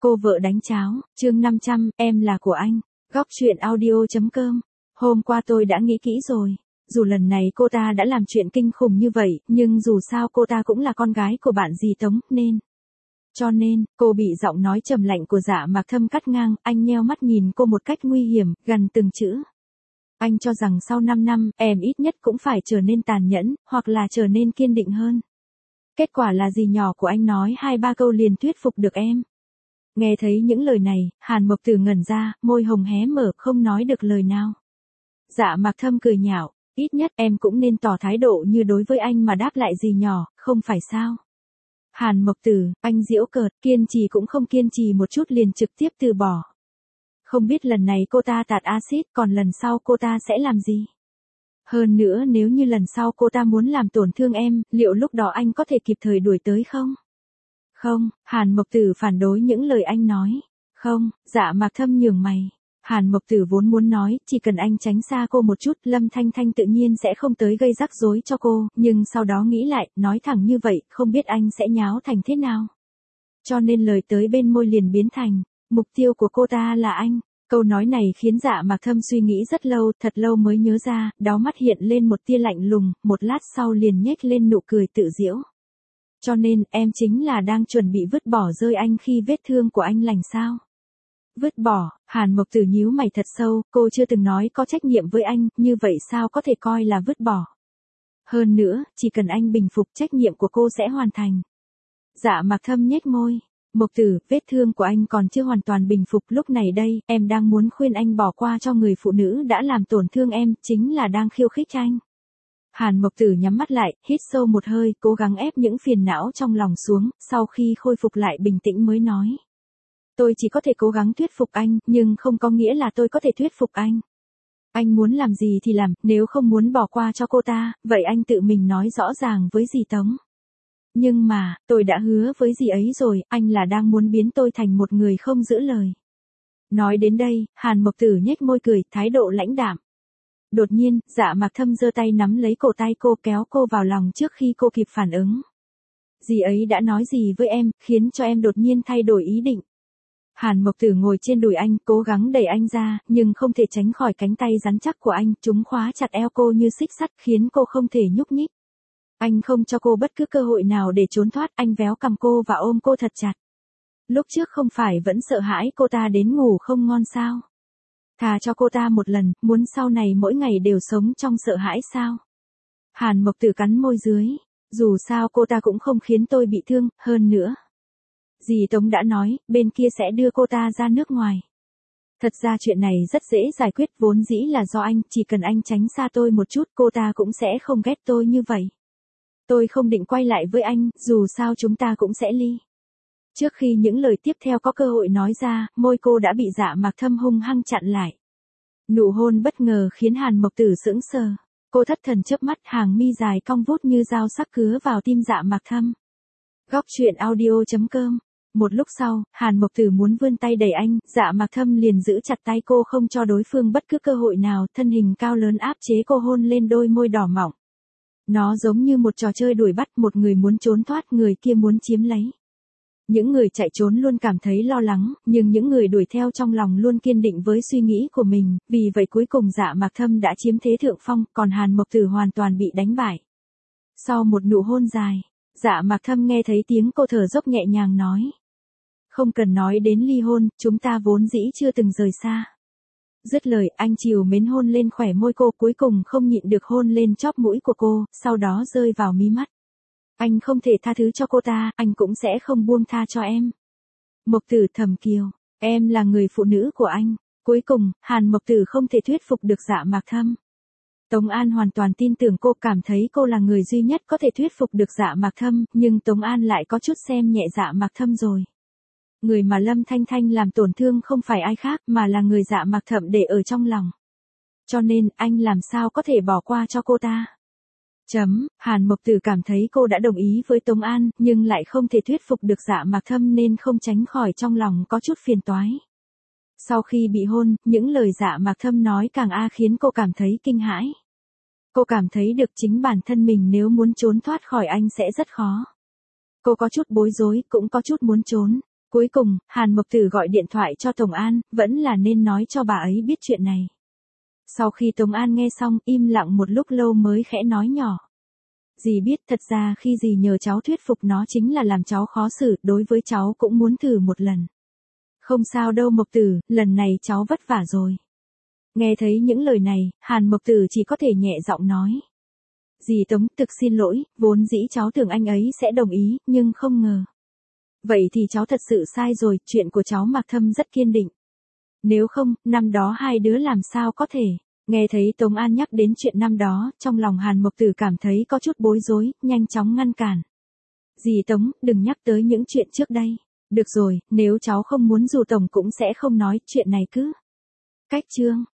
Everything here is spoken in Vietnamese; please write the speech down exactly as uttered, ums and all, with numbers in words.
Cô vợ đánh cháo, chương năm trăm, em là của anh. Góc truyện audio.com. Hôm qua tôi đã nghĩ kỹ rồi. Dù lần này cô ta đã làm chuyện kinh khủng như vậy, nhưng dù sao cô ta cũng là con gái của bạn dì Tống, nên. Cho nên, cô bị giọng nói trầm lạnh của Dạ Mạc Thâm cắt ngang, anh nheo mắt nhìn cô một cách nguy hiểm, gần từng chữ. Anh cho rằng sau năm năm, em ít nhất cũng phải trở nên tàn nhẫn, hoặc là trở nên kiên định hơn. Kết quả là dì nhỏ của anh nói hai ba câu liền thuyết phục được em. Nghe thấy những lời này, Hàn Mộc Tử ngẩn ra, môi hồng hé mở, không nói được lời nào. Dạ Mạc Thâm cười nhạo, ít nhất em cũng nên tỏ thái độ như đối với anh mà đáp lại dì nhỏ, không phải sao? Hàn Mộc Tử, anh giễu cợt, kiên trì cũng không kiên trì một chút liền trực tiếp từ bỏ. Không biết lần này cô ta tạt axit, còn lần sau cô ta sẽ làm gì? Hơn nữa nếu như lần sau cô ta muốn làm tổn thương em, liệu lúc đó anh có thể kịp thời đuổi tới không? Không, Hàn Mộc Tử phản đối những lời anh nói. Không, Dạ Mạc Thâm nhướng mày. Hàn Mộc Tử vốn muốn nói, chỉ cần anh tránh xa cô một chút, Lâm Thanh Thanh tự nhiên sẽ không tới gây rắc rối cho cô, nhưng sau đó nghĩ lại, nói thẳng như vậy, không biết anh sẽ nháo thành thế nào. Cho nên lời tới bên môi liền biến thành, mục tiêu của cô ta là anh. Câu nói này khiến Dạ Mạc Thâm suy nghĩ rất lâu, thật lâu mới nhớ ra, đáu mắt hiện lên một tia lạnh lùng, một lát sau liền nhếch lên nụ cười tự giễu. Cho nên, em chính là đang chuẩn bị vứt bỏ rơi anh khi vết thương của anh lành sao? Vứt bỏ, Hàn Mộc Tử nhíu mày thật sâu, cô chưa từng nói có trách nhiệm với anh, như vậy sao có thể coi là vứt bỏ? Hơn nữa, chỉ cần anh bình phục trách nhiệm của cô sẽ hoàn thành. Dạ Mạc Thâm nhếch môi. Mộc Tử, vết thương của anh còn chưa hoàn toàn bình phục, lúc này đây, em đang muốn khuyên anh bỏ qua cho người phụ nữ đã làm tổn thương em, chính là đang khiêu khích anh. Hàn Mộc Tử nhắm mắt lại, hít sâu một hơi, cố gắng ép những phiền não trong lòng xuống, sau khi khôi phục lại bình tĩnh mới nói. Tôi chỉ có thể cố gắng thuyết phục anh, nhưng không có nghĩa là tôi có thể thuyết phục anh. Anh muốn làm gì thì làm, nếu không muốn bỏ qua cho cô ta, vậy anh tự mình nói rõ ràng với dì Tống. Nhưng mà, tôi đã hứa với dì ấy rồi, anh là đang muốn biến tôi thành một người không giữ lời. Nói đến đây, Hàn Mộc Tử nhếch môi cười, thái độ lãnh đạm. Đột nhiên, Dạ Mạc Thâm giơ tay nắm lấy cổ tay cô, kéo cô vào lòng trước khi cô kịp phản ứng. Dì ấy đã nói gì với em, khiến cho em đột nhiên thay đổi ý định. Hàn Mộc Tử ngồi trên đùi anh, cố gắng đẩy anh ra, nhưng không thể tránh khỏi cánh tay rắn chắc của anh, chúng khóa chặt eo cô như xích sắt, khiến cô không thể nhúc nhích. Anh không cho cô bất cứ cơ hội nào để trốn thoát, anh véo cằm cô và ôm cô thật chặt. Lúc trước không phải vẫn sợ hãi cô ta đến ngủ không ngon sao? Thà cho cô ta một lần, muốn sau này mỗi ngày đều sống trong sợ hãi sao? Hàn Mộc Tử cắn môi dưới, dù sao cô ta cũng không khiến tôi bị thương, hơn nữa. Dì Tống đã nói, bên kia sẽ đưa cô ta ra nước ngoài. Thật ra chuyện này rất dễ giải quyết, vốn dĩ là do anh, chỉ cần anh tránh xa tôi một chút, cô ta cũng sẽ không ghét tôi như vậy. Tôi không định quay lại với anh, dù sao chúng ta cũng sẽ ly. Trước khi những lời tiếp theo có cơ hội nói ra, môi cô đã bị Dạ Mạc Thâm hung hăng chặn lại. Nụ hôn bất ngờ khiến Hàn Mộc Tử sững sờ. Cô thất thần chớp mắt, hàng mi dài cong vút như dao sắc cứa vào tim Dạ Mạc Thâm. Góc truyện audio.com. Một lúc sau, Hàn Mộc Tử muốn vươn tay đẩy anh, Dạ Mạc Thâm liền giữ chặt tay cô không cho đối phương bất cứ cơ hội nào, thân hình cao lớn áp chế cô hôn lên đôi môi đỏ mọng. Nó giống như một trò chơi đuổi bắt, một người muốn trốn thoát, người kia muốn chiếm lấy. Những người chạy trốn luôn cảm thấy lo lắng, nhưng những người đuổi theo trong lòng luôn kiên định với suy nghĩ của mình, vì vậy cuối cùng Dạ Mạc Thâm đã chiếm thế thượng phong, còn Hàn Mộc Tử hoàn toàn bị đánh bại. Sau một nụ hôn dài, Dạ Mạc Thâm nghe thấy tiếng cô thở dốc nhẹ nhàng nói. Không cần nói đến ly hôn, chúng ta vốn dĩ chưa từng rời xa. Dứt lời, anh trìu mến hôn lên khỏe môi cô, cuối cùng không nhịn được hôn lên chóp mũi của cô, sau đó rơi vào mí mắt. Anh không thể tha thứ cho cô ta, anh cũng sẽ không buông tha cho em. Mộc Tử thầm kiều, em là người phụ nữ của anh. Cuối cùng, Hàn Mộc Tử không thể thuyết phục được Dạ Mạc Thâm. Tống An hoàn toàn tin tưởng cô, cảm thấy cô là người duy nhất có thể thuyết phục được Dạ Mạc Thâm, nhưng Tống An lại có chút xem nhẹ Dạ Mạc Thâm rồi. Người mà Lâm Thanh Thanh làm tổn thương không phải ai khác, mà là người Dạ Mạc Thâm để ở trong lòng. Cho nên, anh làm sao có thể bỏ qua cho cô ta? Chấm, Hàn Mộc Tử cảm thấy cô đã đồng ý với Tống An, nhưng lại không thể thuyết phục được Dạ Mạc Thâm nên không tránh khỏi trong lòng có chút phiền toái. Sau khi bị hôn, những lời Dạ Mạc Thâm nói càng a khiến cô cảm thấy kinh hãi. Cô cảm thấy được chính bản thân mình nếu muốn trốn thoát khỏi anh sẽ rất khó. Cô có chút bối rối, cũng có chút muốn trốn. Cuối cùng, Hàn Mộc Tử gọi điện thoại cho Tống An, vẫn là nên nói cho bà ấy biết chuyện này. Sau khi Tống An nghe xong, im lặng một lúc lâu mới khẽ nói nhỏ. Dì biết thật ra khi dì nhờ cháu thuyết phục nó chính là làm cháu khó xử, đối với cháu cũng muốn thử một lần. Không sao đâu Mộc Tử, lần này cháu vất vả rồi. Nghe thấy những lời này, Hàn Mộc Tử chỉ có thể nhẹ giọng nói. Dì Tống, thực xin lỗi, vốn dĩ cháu tưởng anh ấy sẽ đồng ý, nhưng không ngờ. Vậy thì cháu thật sự sai rồi, chuyện của cháu Mạc Thâm rất kiên định. Nếu không, năm đó hai đứa làm sao có thể. Nghe thấy Tống An nhắc đến chuyện năm đó, trong lòng Hàn Mộc Tử cảm thấy có chút bối rối, nhanh chóng ngăn cản. Dì Tống, đừng nhắc tới những chuyện trước đây. Được rồi, nếu cháu không muốn dù Tổng cũng sẽ không nói chuyện này cứ. Cách chương.